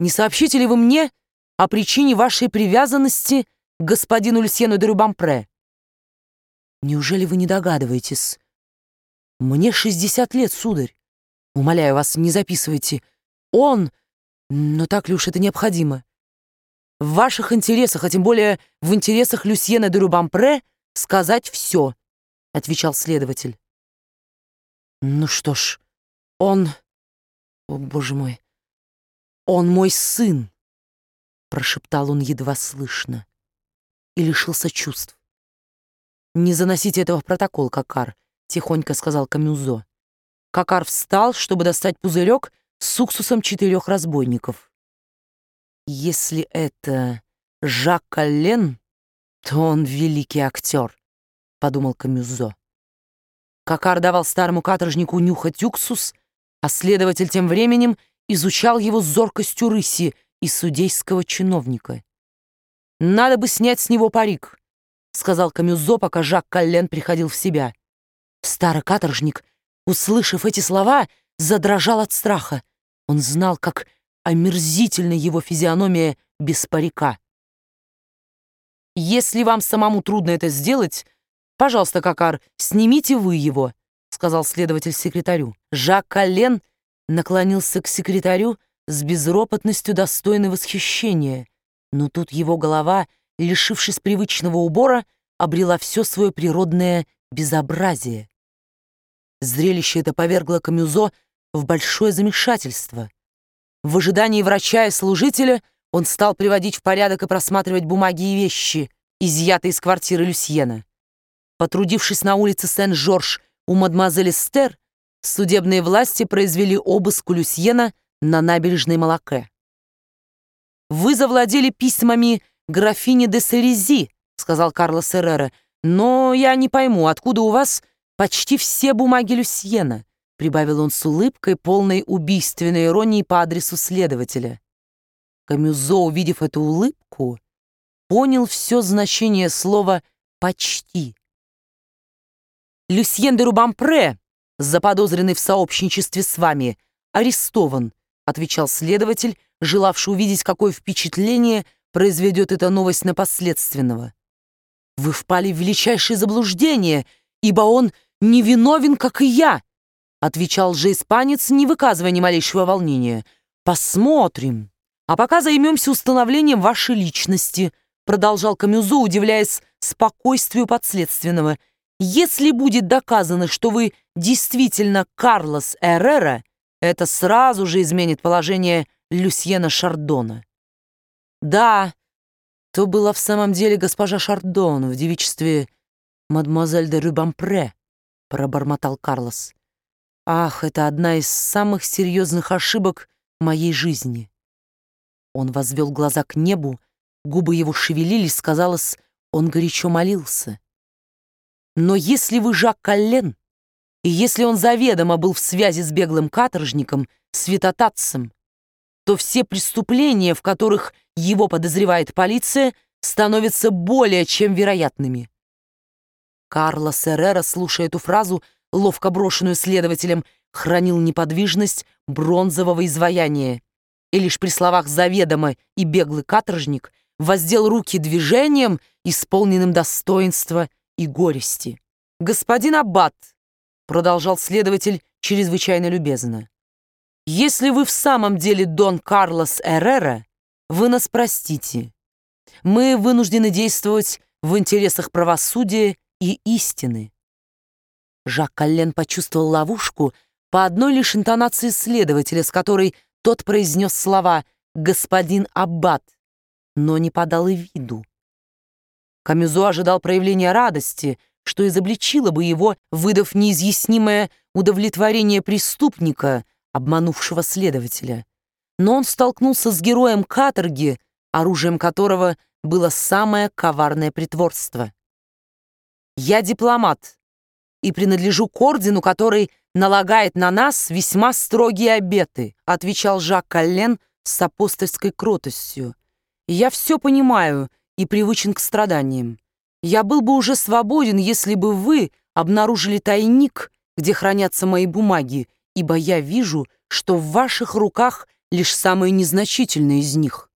не сообщите ли вы мне о причине вашей привязанности к господину Люсьену де Рубампре? Неужели вы не догадываетесь? Мне 60 лет, сударь. Умоляю вас, не записывайте. Но так ли уж это необходимо? В ваших интересах, а тем более в интересах Люсьена де Рубампре, сказать все, отвечал следователь. Ну что ж, о, боже мой, он мой сын, прошептал он едва слышно и лишился чувств. Не заносите этого в протокол, Кокар, тихонько сказал Камюзо. Кокар встал, чтобы достать пузырек с уксусом 4 разбойников. Если это Жак Коллен, то он великий актер, подумал Камюзо. Кокар давал старому каторжнику нюхать уксус, а следователь тем временем изучал его с зоркостью рыси и судейского чиновника. «Надо бы снять с него парик», — сказал Камюзо, пока Жак Коллен приходил в себя. Старый каторжник, услышав эти слова, задрожал от страха. Он знал, как омерзительна его физиономия без парика. «Если вам самому трудно это сделать, пожалуйста, Кокар, снимите вы его», — сказал следователь секретарю. Жак Коллен наклонился к секретарю с безропотностью, достойной восхищения, но тут его голова, лишившись привычного убора, обрела все свое природное безобразие. Зрелище это повергло Камюзо в большое замешательство. В ожидании врача и служителя он стал приводить в порядок и просматривать бумаги и вещи, изъятые из квартиры Люсьена. Потрудившись на улице Сен-Жорж у мадемуазель Эстер, судебные власти произвели обыск у Люсьена на набережной Малаке. «Вы завладели письмами графини де Серези», — сказал Карлос Эррера, «но я не пойму, откуда у вас почти все бумаги Люсьена», — прибавил он с улыбкой, полной убийственной иронии по адресу следователя. Камюзо, увидев эту улыбку, понял все значение слова «почти». «Люсьен де Рубампре, заподозренный в сообщничестве с вами, арестован», — отвечал следователь, желавший увидеть, какое впечатление произведет эта новость на подследственного. «Вы впали в величайшее заблуждение, ибо он невиновен, как и я», — отвечал же испанец, не выказывая ни малейшего волнения. «Посмотрим. А пока займемся установлением вашей личности», — продолжал Камюзо, удивляясь спокойствию подследственного. «Если будет доказано, что вы действительно Карлос Эррера, это сразу же изменит положение Люсьена Шардона». «Да, то была в самом деле госпожа Шардон в девичестве мадемуазель де Рубампре», — пробормотал Карлос. «Ах, это одна из самых серьезных ошибок моей жизни». Он возвел глаза к небу, губы его шевелились, казалось, он горячо молился. «Но если вы Жак Коллен, и если он заведомо был в связи с беглым каторжником, святотатцем, то все преступления, в которых его подозревает полиция, становятся более чем вероятными». Карлос Эррера, слушая эту фразу, ловко брошенную следователем, хранил неподвижность бронзового изваяния, и лишь при словах «заведомо» и «беглый каторжник» воздел руки движением, исполненным достоинства и горести. «Господин аббат», — продолжал следователь чрезвычайно любезно, «если вы в самом деле Дон Карлос Эррера, вы нас простите. Мы вынуждены действовать в интересах правосудия и истины». Жак Коллен почувствовал ловушку по одной лишь интонации следователя, с которой тот произнес слова «господин аббат», но не подал и виду. Камюзо ожидал проявления радости, что изобличило бы его, выдав неизъяснимое удовлетворение преступника, обманувшего следователя. Но он столкнулся с героем каторги, оружием которого было самое коварное притворство. «Я дипломат и принадлежу к ордену, который налагает на нас весьма строгие обеты», отвечал Жак Коллен с апостольской кротостью. «Я все понимаю и привычен к страданиям. Я был бы уже свободен, если бы вы обнаружили тайник, где хранятся мои бумаги, ибо я вижу, что в ваших руках лишь самые незначительные из них.